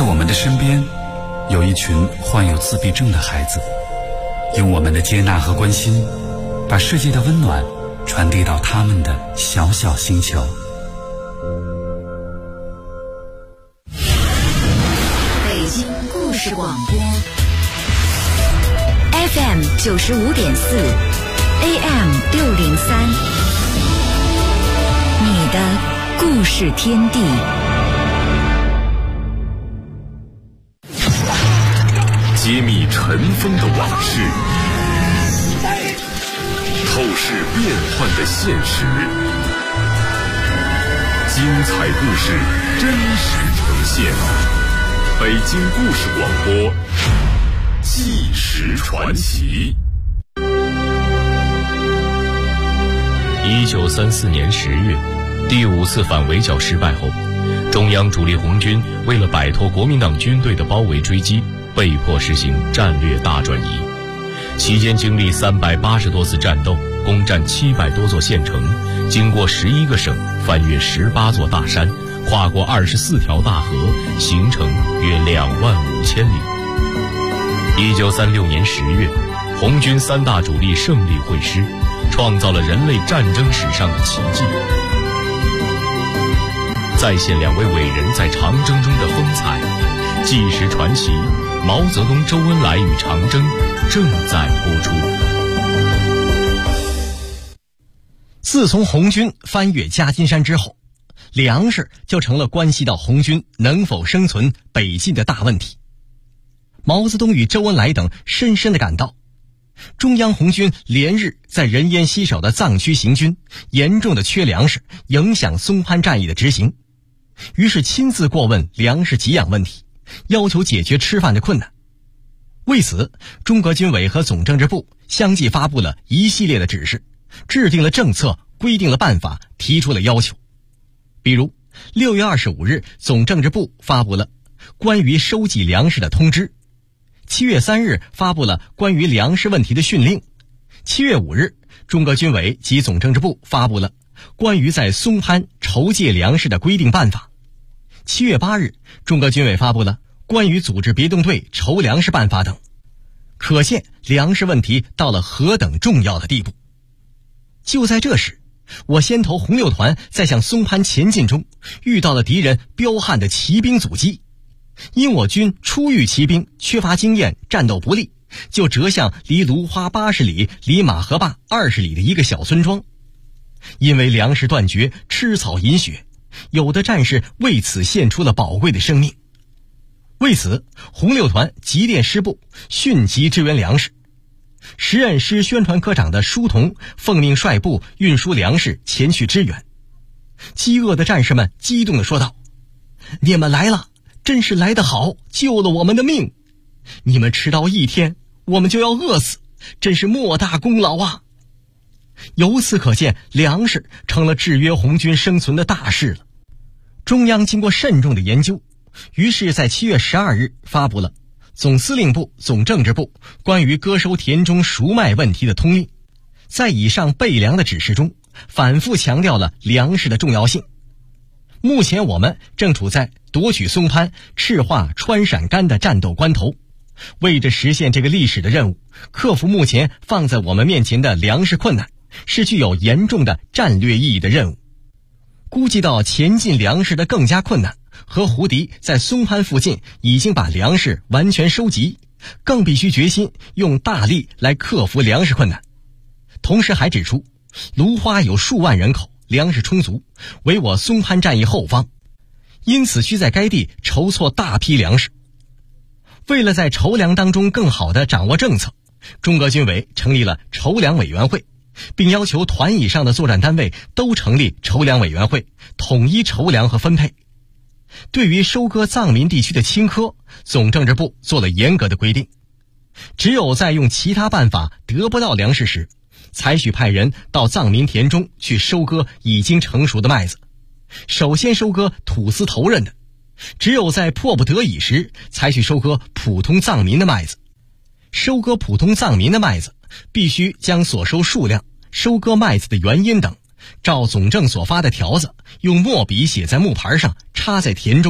我们的身边有一群患有自闭症的孩子，用我们的接纳和关心，把世界的温暖传递到他们的小小星球。 北京故事广播 FM 95.4 AM 603，你的故事天地。 揭秘尘封的往事，透视变幻的现实，精彩故事真实呈现。北京故事广播，纪实传奇。 1934年10月，第5次反围剿失败后，中央主力红军为了摆脱国民党军队的包围追击，被迫实行战略大转移。期间经历380多次战斗，攻占700多座县城，经过11个省，翻越18座大山，跨过24条大河，行程约25000里。1936年10月，红军3大主力胜利会师，创造了人类战争史上的奇迹。再现2位伟人在长征中的风采，纪实传奇毛泽东、周恩来与长征正在播出。 自从红军翻越夹金山之后，粮食就成了关系到红军能否生存北进的大问题。毛泽东与周恩来等深深地感到，中央红军连日在人烟稀少的藏区行军，严重的缺粮食，影响松潘战役的执行，于是亲自过问粮食给养问题，要求解决吃饭的困难。为此，中革军委和总政治部相继发布了一系列的指示，制定了政策，规定了办法，提出了要求。比如6月25日，总政治部发布了关于收集粮食的通知；7月3日发布了关于粮食问题的训令；7月5日，中革军委及总政治部发布了关于在松潘筹借粮食的规定办法；7月8日，中革军委发布了关于组织别动队筹粮食办法等。可见粮食问题到了何等重要的地步。就在这时，我先头红六团在向松潘前进中遇到了敌人彪悍的骑兵阻击，因我军初遇骑兵，缺乏经验，战斗不利，就折向离芦花80里、离马河坝20里的一个小村庄。因为粮食断绝，吃草饮血，有的战士为此献出了宝贵的生命。为此，红六团急电师部迅即支援粮食。时任师宣传科长的舒同奉命率部运输粮食前去支援。饥饿的战士们激动地说道：“你们来了，真是来得好，救了我们的命！你们迟到1天，我们就要饿死，真是莫大功劳啊！”由此可见，粮食成了制约红军生存的大事了。中央经过慎重的研究，于是在7月12日发布了总司令部、总政治部关于割收田中熟麦问题的通令。在以上备粮的指示中，反复强调了粮食的重要性。目前我们正处在夺取松潘、赤化川陕甘的战斗关头，为着实现这个历史的任务，克服目前放在我们面前的粮食困难，是具有严重的战略意义的任务。估计到前进粮食的更加困难，和胡敌在松潘附近已经把粮食完全收集，更必须决心用大力来克服粮食困难。同时还指出，芦花有数万人口，粮食充足，为我松潘战役后方，因此需在该地筹措大批粮食。为了在筹粮当中更好地掌握政策，中革军委成立了筹粮委员会，并要求团以上的作战单位都成立筹粮委员会，统一筹粮和分配。对于收割藏民地区的青稞，总政治部做了严格的规定，只有在用其他办法得不到粮食时，才许派人到藏民田中去收割已经成熟的麦子，首先收割土司头人的，只有在迫不得已时，才去收割普通藏民的麦子。收割普通藏民的麦子，必须将所收数量、收割麦子的原因等，照总政所发的条子，用墨笔写在木牌上，插在田中，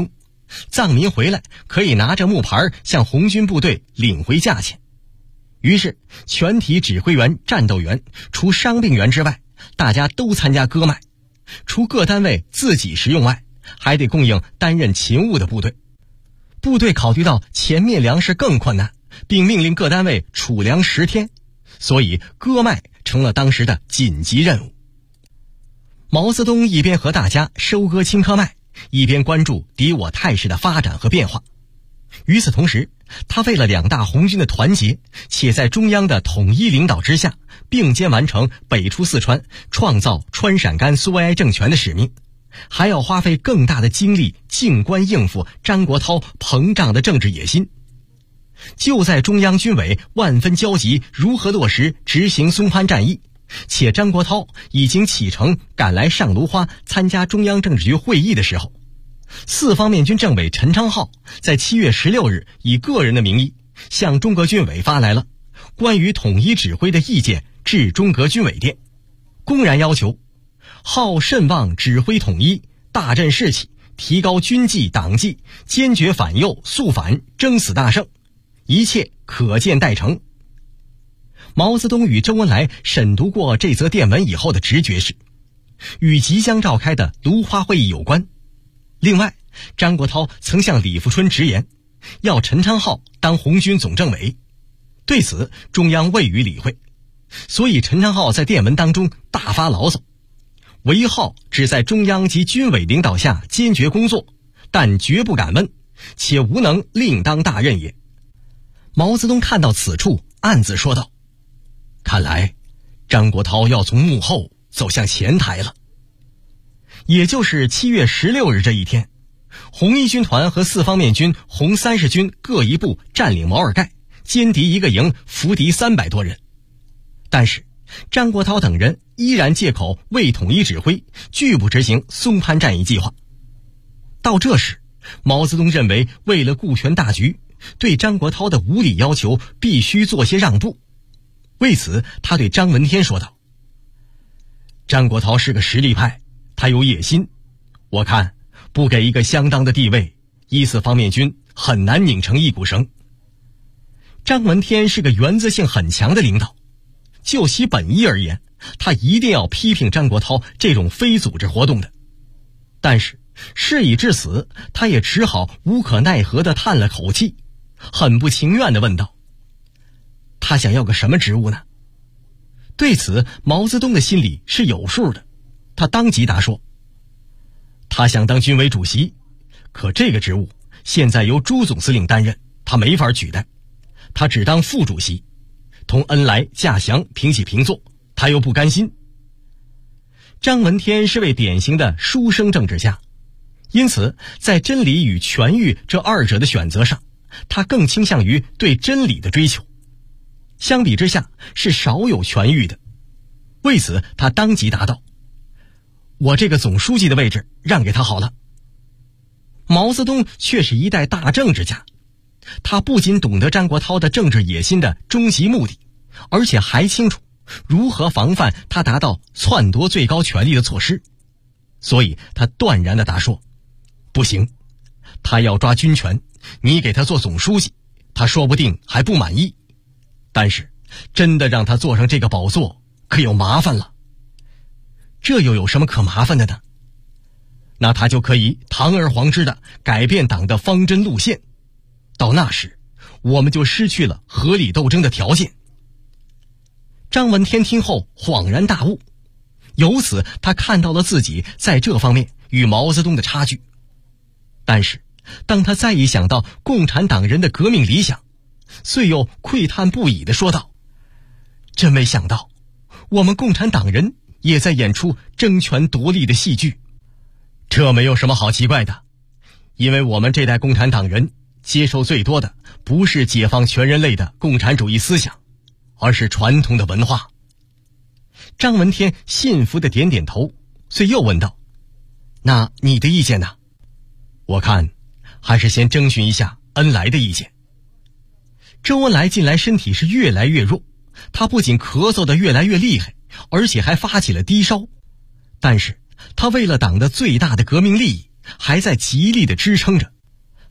藏民回来可以拿着木牌向红军部队领回价钱。于是全体指挥员、战斗员除伤病员之外，大家都参加割麦，除各单位自己食用外，还得供应担任勤务的部队。部队考虑到前面粮食更困难，并命令各单位储粮10天，所以割麦成了当时的紧急任务。毛泽东一边和大家收割青稞麦，一边关注敌我态势的发展和变化。与此同时，他为了两大红军的团结，且在中央的统一领导之下，并肩完成北出四川、创造川陕甘苏维埃政权的使命，还要花费更大的精力静观应付张国焘膨胀的政治野心。就在中央军委万分焦急如何落实执行松潘战役，且张国焘已经启程赶来上芦花参加中央政治局会议的时候，四方面军政委陈昌浩在7月16日以个人的名义向中革军委发来了关于统一指挥的意见至中革军委电，公然要求浩慎望指挥统一，大振士气，提高军纪党纪，坚决反右肃反，争死大胜，一切可见待成。毛泽东与周恩来审读过这则电文以后的直觉是，与即将召开的芦花会议有关。另外，张国焘曾向李富春直言，要陈昌浩当红军总政委，对此中央未予理会，所以陈昌浩在电文当中大发牢骚，唯浩只在中央及军委领导下坚决工作，但绝不敢问，且无能另当大任也。毛泽东看到此处，暗自说道，看来张国焘要从幕后走向前台了。也就是7月16日这一天，红一军团和四方面军红30军各一部占领毛尔盖，歼敌一个营，俘敌300多人。但是张国焘等人依然借口为统一指挥，拒不执行松潘战役计划。到这时，毛泽东认为为了顾全大局，对张国焘的无理要求必须做些让步。为此，他对张闻天说道，张国焘是个实力派，他有野心，我看不给一个相当的地位，14方面军很难拧成一股绳。张闻天是个原则性很强的领导，就其本意而言，他一定要批评张国焘这种非组织活动的。但是事已至此，他也只好无可奈何地叹了口气，很不情愿地问道，他想要个什么职务呢？对此，毛泽东的心里是有数的，他当即答说，他想当军委主席，可这个职务现在由朱总司令担任，他没法取代，他只当副主席，同恩来、稼祥平起平坐，他又不甘心。张闻天是位典型的书生政治家，因此在真理与权欲这二者的选择上，他更倾向于对真理的追求，相比之下是少有权欲的。为此他当即答道，我这个总书记的位置让给他好了。毛泽东却是一代大政治家，他不仅懂得张国焘的政治野心的终极目的，而且还清楚如何防范他达到篡夺最高权力的措施，所以他断然地答说，不行，他要抓军权，你给他做总书记，他说不定还不满意，但是真的让他坐上这个宝座可有麻烦了。这又有什么可麻烦的呢？那他就可以堂而皇之地改变党的方针路线，到那时我们就失去了合理斗争的条件。张闻天听后恍然大悟，由此他看到了自己在这方面与毛泽东的差距。但是当他再一想到共产党人的革命理想，遂又喟叹不已地说道，真没想到我们共产党人也在演出争权夺利的戏剧。这没有什么好奇怪的，因为我们这代共产党人接受最多的不是解放全人类的共产主义思想，而是传统的文化。张闻天信服地点点头，遂又问道，那你的意见呢？我看还是先征询一下恩来的意见。周恩来近来身体是越来越弱，他不仅咳嗽得越来越厉害，而且还发起了低烧，但是他为了党的最大的革命利益，还在极力地支撑着。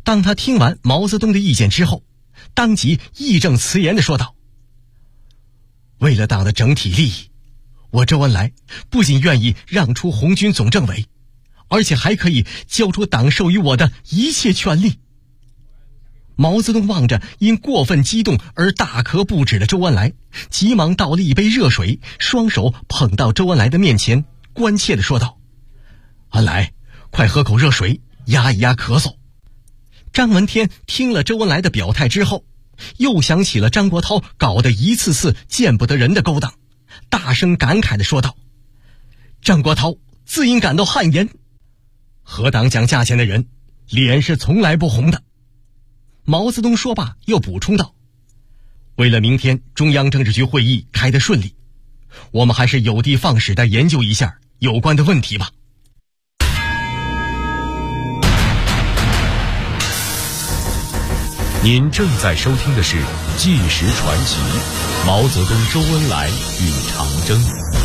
当他听完毛泽东的意见之后，当即义正辞严地说道：为了党的整体利益，我周恩来不仅愿意让出红军总政委，而且还可以交出党授予我的一切权利。毛泽东望着因过分激动而大咳不止的周恩来，急忙倒了一杯热水，双手捧到周恩来的面前，关切地说道：恩来，快喝口热水，压一压咳嗽。张闻天听了周恩来的表态之后，又想起了张国焘搞得一次次见不得人的勾当，大声感慨地说道：张国焘自应感到汗颜，和党讲价钱的人脸是从来不红的。毛泽东说罢又补充道：为了明天中央政治局会议开得顺利，我们还是有的放矢地研究一下有关的问题吧。 您正在收听的是《纪实传奇》，毛泽东、周恩来与长征。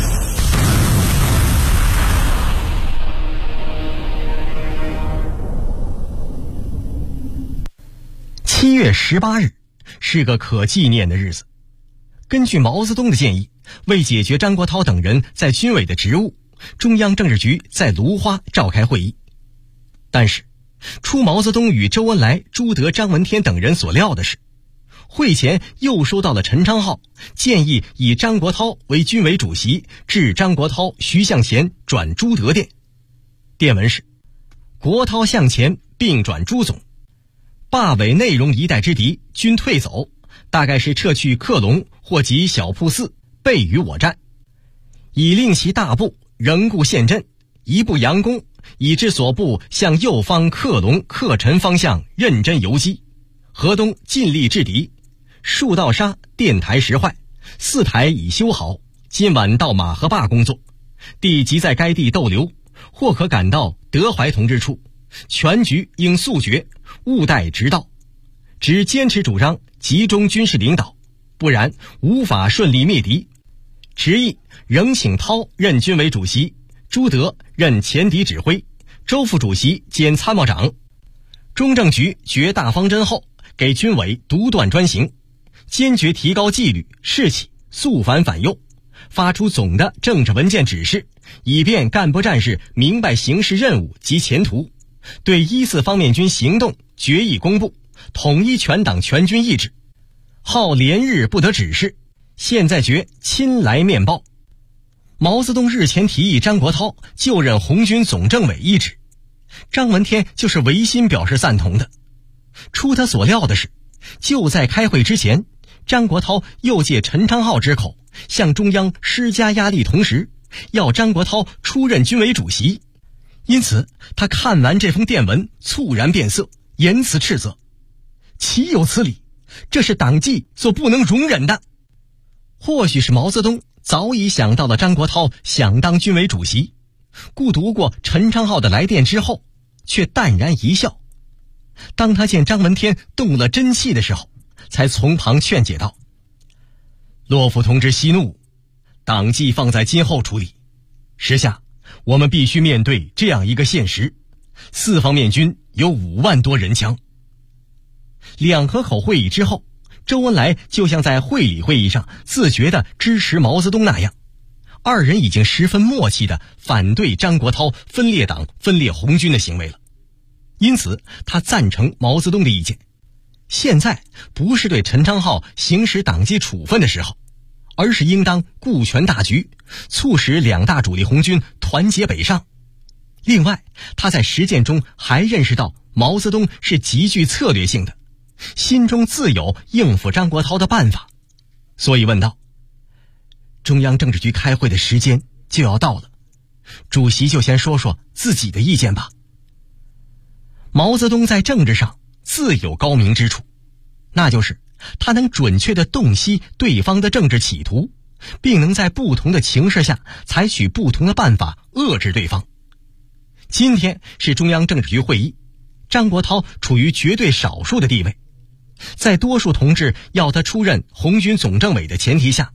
7月18日是个可纪念的日子。根据毛泽东的建议，为解决张国焘等人在军委的职务，中央政治局在芦花召开会议。但是出毛泽东与周恩来、朱德、张闻天等人所料的是，会前又收到了陈昌浩建议以张国焘为军委主席，致张国焘、徐向前转朱德电。电文是：国焘向前并转朱总，罢伪内容一代之敌均退走，大概是撤去克隆或及小铺寺，备与我战，以令其大部仍固陷阵，一步佯攻，以致所部向右方克隆、克陈方向认真游击，河东尽力制敌，数道沙电台实坏，4台已修好，今晚到马河坝工作，弟即在该地逗留，或可赶到德怀同志处，全局应速决，勿待直到，只坚持主张集中军事领导，不然无法顺利灭敌。执意仍请涛任军委主席，朱德任前敌指挥，周副主席兼参谋长。中政局决大方针后，给军委独断专行，坚决提高纪律士气，肃反反右，发出总的政治文件指示，以便干部战士明白形势任务及前途。对1·4方面军行动决议公布，统一全党全军意志，号连日不得指示，现在决亲来面报。毛泽东日前提议张国焘就任红军总政委一职，张闻天就是违心表示赞同的。出他所料的是，就在开会之前，张国焘又借陈昌浩之口向中央施加压力，同时要张国焘出任军委主席。因此他看完这封电文猝然变色，言辞斥责：岂有此理，这是党纪所不能容忍的。或许是毛泽东早已想到了张国焘想当军委主席，故读过陈昌浩的来电之后，却淡然一笑。当他见张闻天动了真气的时候，才从旁劝解道：骆甫同志息怒，党纪放在今后处理。时下我们必须面对这样一个现实，4方面军有5万多人枪。两河口会议之后，周恩来就像在会理会议上自觉地支持毛泽东那样，二人已经十分默契地反对张国焘分裂党、分裂红军的行为了。因此他赞成毛泽东的意见，现在不是对陈昌浩行使党纪处分的时候，而是应当顾全大局，促使2大主力红军团结北上。另外他在实践中还认识到毛泽东是极具策略性的，心中自有应付张国焘的办法，所以问道：中央政治局开会的时间就要到了，主席就先说说自己的意见吧。毛泽东在政治上自有高明之处，那就是他能准确地洞悉对方的政治企图，并能在不同的情势下采取不同的办法遏制对方。今天是中央政治局会议，张国焘处于绝对少数的地位，在多数同志要他出任红军总政委的前提下，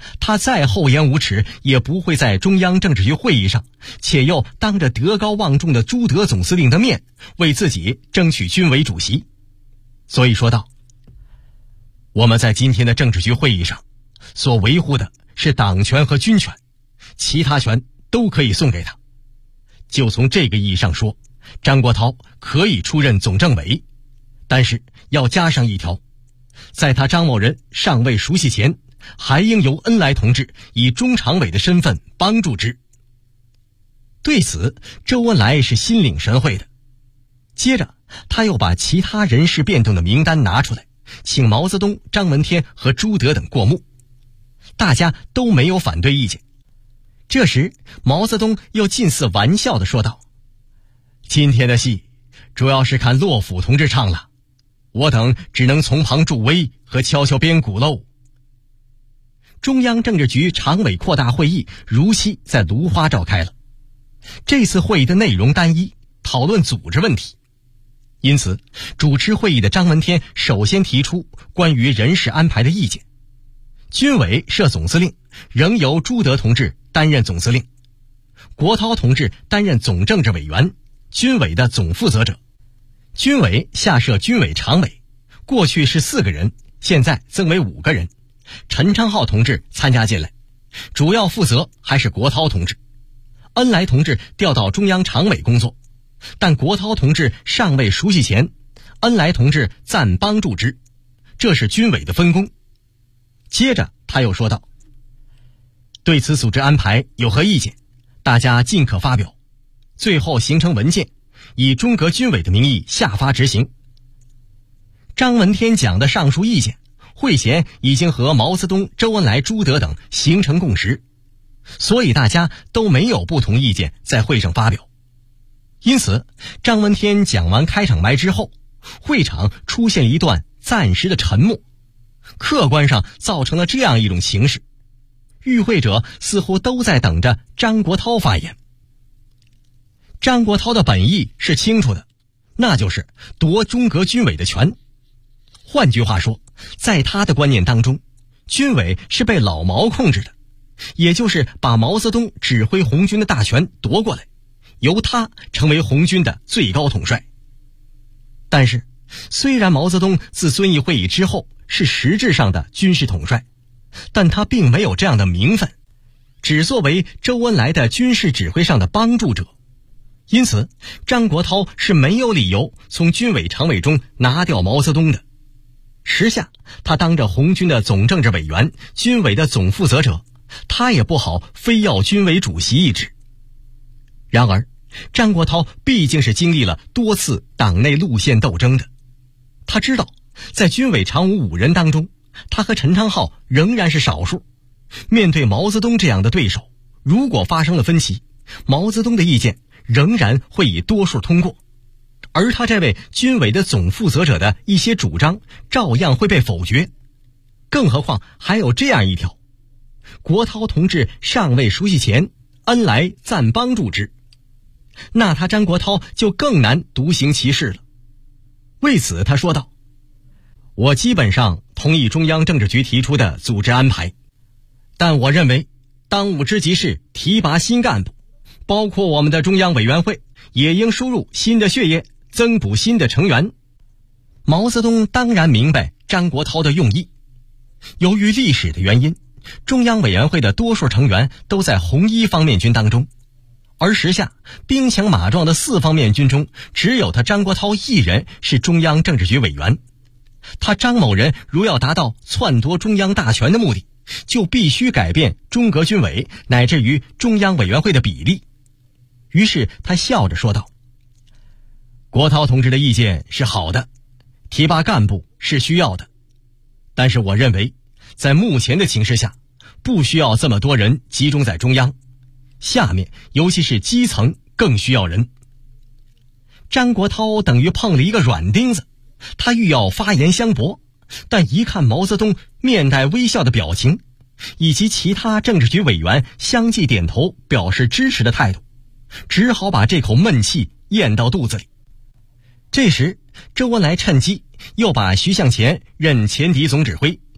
他再厚颜无耻，也不会在中央政治局会议上，且又当着德高望重的朱德总司令的面，为自己争取军委主席。所以说道，我们在今天的政治局会议上所维护的是党权和军权，其他权都可以送给他。就从这个意义上说，张国焘可以出任总政委，但是要加上一条，在他张某人尚未熟悉前，还应由恩来同志以中常委的身份帮助之。对此，周恩来是心领神会的。接着他又把其他人事变动的名单拿出来，请毛泽东、张闻天和朱德等过目，大家都没有反对意见。这时毛泽东又近似玩笑地说道，今天的戏主要是看骆甫同志唱了，我等只能从旁助威和敲敲边鼓喽。中央政治局常委扩大会议如期在芦花召开了。这次会议的内容单一，讨论组织问题，因此主持会议的张闻天首先提出关于人事安排的意见。军委设总司令，仍由朱德同志担任总司令，国焘同志担任总政治委员，军委的总负责者。军委下设军委常委，过去是4个人，现在增为5个人。陈昌浩同志参加进来，主要负责还是国焘同志。恩来同志调到中央常委工作，但国焘同志尚未熟悉前，恩来同志暂帮助之，这是军委的分工。接着他又说道，对此组织安排有何意见，大家尽可发表，最后形成文件，以中革军委的名义下发执行。张闻天讲的上述意见，会前已经和毛泽东、周恩来、朱德等形成共识，所以大家都没有不同意见在会上发表。因此张闻天讲完开场白之后，会场出现了一段暂时的沉默，客观上造成了这样一种形势，与会者似乎都在等着张国焘发言。张国焘的本意是清楚的，那就是夺中革军委的权。换句话说，在他的观念当中，军委是被老毛控制的，也就是把毛泽东指挥红军的大权夺过来，由他成为红军的最高统帅。但是虽然毛泽东自遵义会议之后是实质上的军事统帅，但他并没有这样的名分，只作为周恩来的军事指挥上的帮助者。因此张国焘是没有理由从军委常委中拿掉毛泽东的。时下他当着红军的总政治委员，军委的总负责者，他也不好非要军委主席一职。然而张国焘毕竟是经历了多次党内路线斗争的，他知道在军委常务5人当中，他和陈昌浩仍然是少数。面对毛泽东这样的对手，如果发生了分歧，毛泽东的意见仍然会以多数通过，而他这位军委的总负责者的一些主张照样会被否决。更何况还有这样一条，国焘同志尚未熟悉前，恩来暂帮助之，那他张国焘就更难独行其事了。为此他说道，我基本上同意中央政治局提出的组织安排，但我认为当务之急是提拔新干部，包括我们的中央委员会也应输入新的血液，增补新的成员。毛泽东当然明白张国焘的用意，由于历史的原因，中央委员会的多数成员都在红一方面军当中，而时下兵强马壮的4方面军中，只有他张国焘一人是中央政治局委员。他张某人如要达到篡夺中央大权的目的，就必须改变中革军委乃至于中央委员会的比例。于是他笑着说道，国焘同志的意见是好的，提拔干部是需要的，但是我认为在目前的情势下，不需要这么多人集中在中央，下面尤其是基层更需要人。张国焘等于碰了一个软钉子，他欲要发言相驳，但一看毛泽东面带微笑的表情，以及其他政治局委员相继点头表示支持的态度，只好把这口闷气咽到肚子里。这时周恩来趁机又把徐向前任前敌总指挥，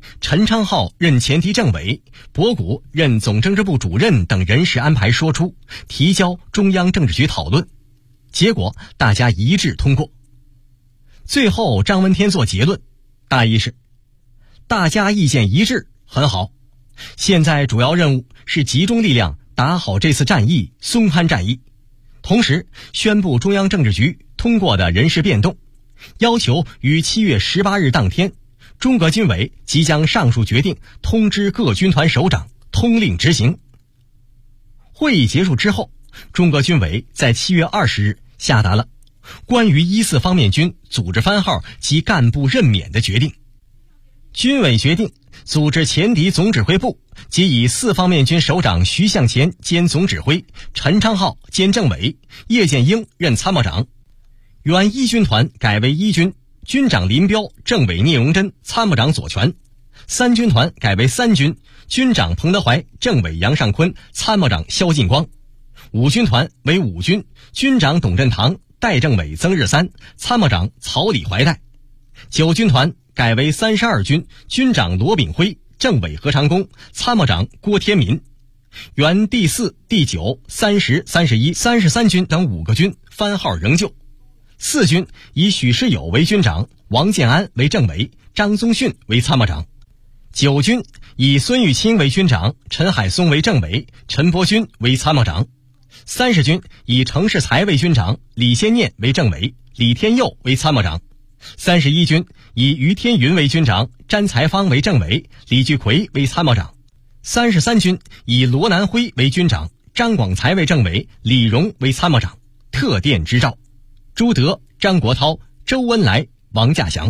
陈昌浩任前敌政委，博古任总政治部主任等人事安排说出，提交中央政治局讨论，结果大家一致通过。最后张闻天做结论，大意是大家意见一致，很好，现在主要任务是集中力量打好这次战役松潘战役，同时宣布中央政治局通过的人事变动，要求于7月18日当天，中革军委即将上述决定通知各军团首长，通令执行。会议结束之后，中革军委在7月20日下达了关于14方面军组织番号及干部任免的决定。军委决定组织前敌总指挥部，即以4方面军首长徐向前兼总指挥，陈昌浩兼政委，叶剑英任参谋长。原1军团改为1军，军长林彪，政委聂荣臻，参谋长左权。3军团改为3军，军长彭德怀，政委杨尚昆，参谋长萧劲光。5军团为5军，军长董振堂，代政委曾日三，参谋长曹李怀代。9军团改为32军，军长罗炳辉，政委何长工，参谋长郭天民。原第4、第9、30、31、33军等5个军番号仍旧。4军以许世友为军长，王建安为政委，张宗逊为参谋长。9军以孙玉清为军长，陈海松为政委，陈伯钧为参谋长。30军以程世才为军长，李先念为政委，李天佑为参谋长。31军以于天云为军长，詹才芳为政委，李聚奎为参谋长。33军以罗南辉为军长，张广才为政委，李荣为参谋长。特电支召朱德、张国焘、周恩来、王稼祥。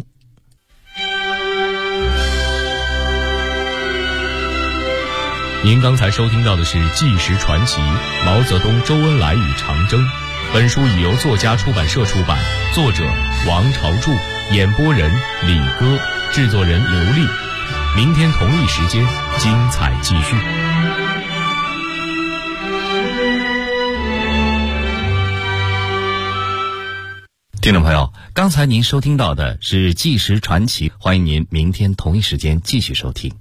您刚才收听到的是《纪实传奇：毛泽东、周恩来与长征》。本书已由作家出版社出版，作者王朝柱，演播人李歌，制作人刘丽。明天同一时间，精彩继续。 听众朋友，刚才您收听到的是《纪实传奇》，欢迎您明天同一时间继续收听。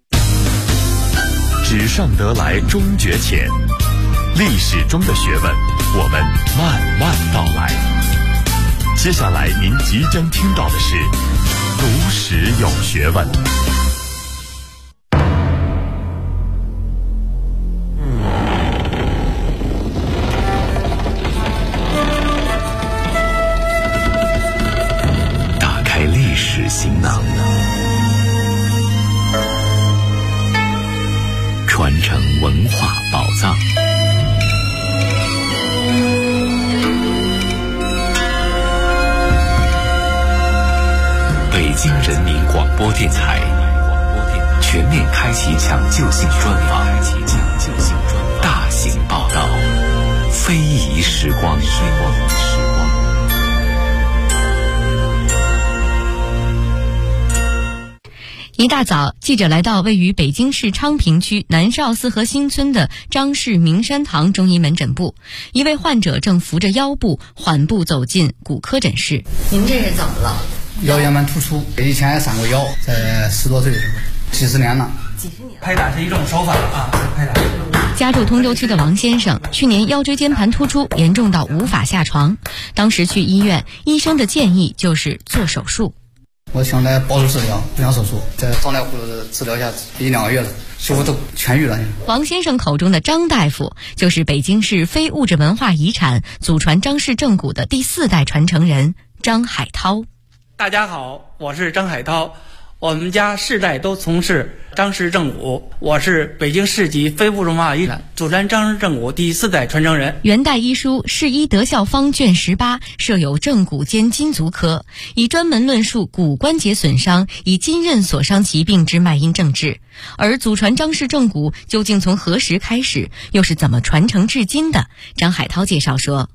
纸上得来终觉浅，历史中的学问，我们慢慢道来。接下来您即将听到的是读史有学问。打开历史行囊，传承文化宝藏。北京人民广播电台全面开启抢救性专访，大型报道，非遗时光。 一大早，记者来到位于北京市昌平区南少四河新村的张氏明山堂中医门诊部，一位患者正扶着腰部缓步走进骨科诊室。您这是怎么了？ 腰间盘突出，以前也上过腰，在10多岁的时候，几十年了。 拍打是一种手法啊，拍打。 家住通州区的王先生，去年腰椎间盘突出严重到无法下床，当时去医院，医生的建议就是做手术。 我想来保守治疗，不想手术，在张大夫治疗下1、2个月了，几乎都痊愈了。 王先生口中的张大夫，就是北京市非物质文化遗产祖传张氏正骨的第4代传承人张海涛。 大家好，我是张海涛，我们家世代都从事张氏正骨，我是北京市级非物质文化遗产祖传张氏正骨第4代传承人。 元代医书《世医德效方》卷18设有正骨兼筋足科，以专门论述骨关节损伤以筋韧所伤疾病之脉因症治。而祖传张氏正骨究竟从何时开始，又是怎么传承至今的？张海涛介绍说，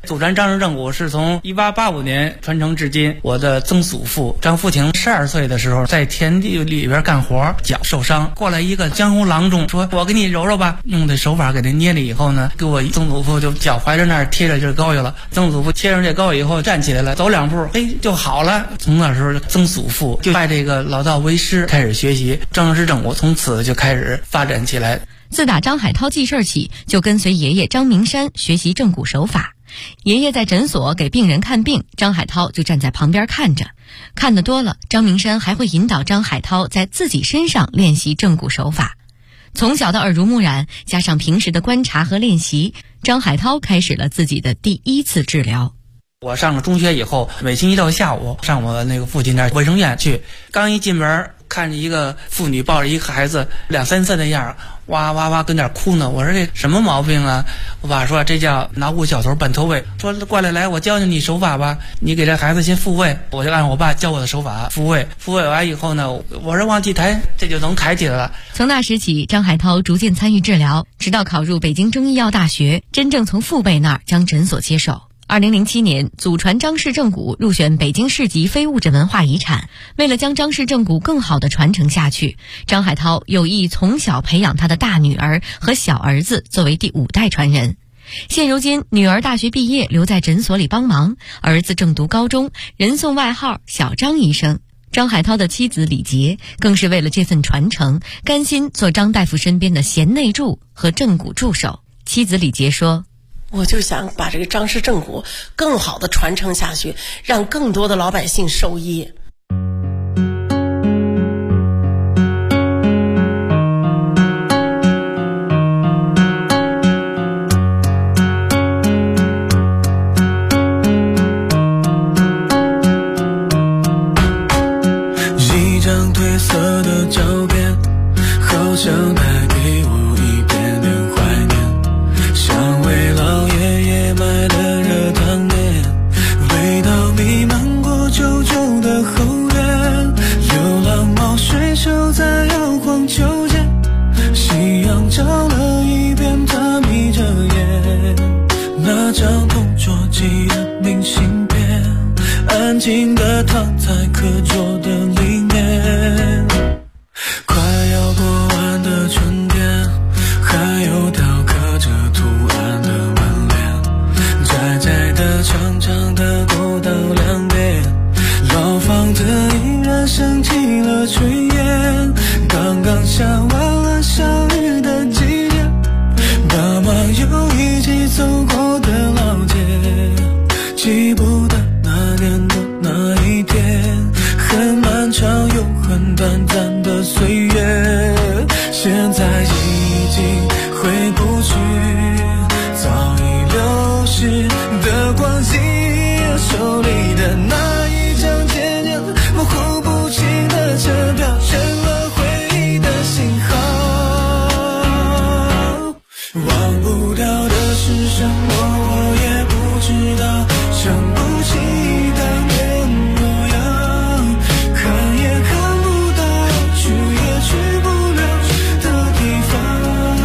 祖传张氏正骨是从1885年传承至今。我的曾祖父张福清12岁的时候在田地里边干活，脚受伤，过来一个江湖郎中说：“我给你揉揉吧。”用的手法给他捏了以后呢，给我曾祖父就脚踝着那儿贴着这膏药了。曾祖父贴上这膏药以后站起来了，走2步，就好了。从那时候，曾祖父就拜这个老道为师，开始学习张氏正骨，从此就开始发展起来。 自打张海涛记事起，就跟随爷爷张明山学习正骨手法。爷爷在诊所给病人看病，张海涛就站在旁边看着。看得多了，张明山还会引导张海涛在自己身上练习正骨手法。从小的耳濡目染，加上平时的观察和练习，张海涛开始了自己的第一次治疗。 我上了中学以后，每星期六下午上我那个父亲那卫生院去，刚一进门看着一个妇女抱着一个孩子2、3岁的样，哇哇哇跟那哭呢。我说这什么毛病啊？我爸说这叫脑骨小头半脱位，说过来我教教你手法吧，你给这孩子先复位。我就按我爸教我的手法复位完以后呢，我说往起抬，这就能抬起来了。 从那时起，张海涛逐渐参与治疗，直到考入北京中医药大学，真正从父辈那儿将诊所接手。2007年，祖传张氏正骨入选北京市级非物质文化遗产。为了将张氏正骨更好地传承下去，张海涛有意从小培养他的大女儿和小儿子作为第5代传人。现如今，女儿大学毕业留在诊所里帮忙，儿子正读高中，人送外号小张医生。张海涛的妻子李杰更是为了这份传承，甘心做张大夫身边的贤内助和正骨助手。妻子李杰说：“ 我就想把这个张氏正骨更好的传承下去，让更多的老百姓受益。” 一张褪色的照片，好像带给我一点点怀念，像为老爷爷买的热汤面，味道弥漫过旧旧的后院，流浪猫睡熟在摇晃秋千，夕阳照了一遍，它眯着眼，那张同桌寄的明信片，安静地躺在课桌的里面，快要过完的春天，还有条刻着图案的门帘，窄窄的长长的过到2点，老房子依然升起了炊烟，刚刚下完了小雨的季节，爸妈又一起走过的老街，记不得那年的那一天，很漫长又很短暂的岁月，现在已经回不去早已流逝的光阴，手里的那一张渐渐模糊不清的车票，成了回忆的信号，忘不掉的是什么我也不知道，想不起当年模样，看也看不到，去也去不了的地方，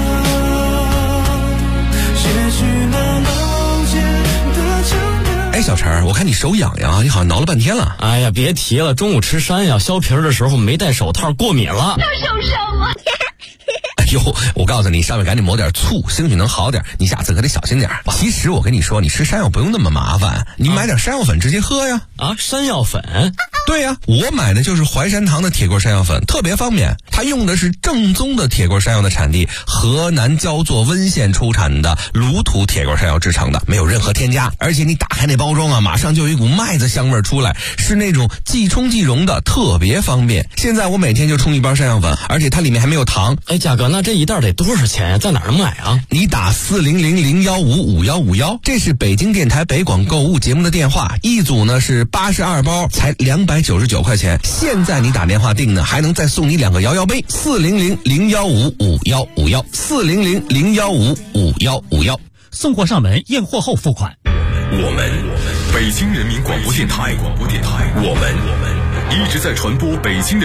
也许那老街的墙边。 小陈，我看你手痒痒，你好像挠了半天了。 哎呀，别提了，中午吃山药削皮的时候没戴手套，过敏了。 受伤了。 哎呦，我告诉你，上面赶紧抹点醋，兴许能好点。你下次可得小心点。其实我跟你说，你吃山药不用那么麻烦，你买点山药粉直接喝呀。 山药粉？ 对呀，我买的就是淮山堂的铁棍山药粉，特别方便。它用的是正宗的铁棍山药的产地河南焦作温县出产的卤土铁棍山药制成的，没有任何添加。而且你打开那包装啊，马上就有一股麦子香味出来，是那种即冲即溶的，特别方便。现在我每天就冲一包山药粉，而且它里面还没有糖。 哎，嘉哥，那这一袋得多少钱呀？在哪儿能买啊？ 你打400-015-5151，这是北京电台北广购物节目的电话，一组呢是82包，才299块钱。现在你打电话订呢，还能再送你2个摇摇杯。400-015-5151，400-015-5151， 送货上门，验货后付款。 我们北京人民广播电台，我们一直在传播北京的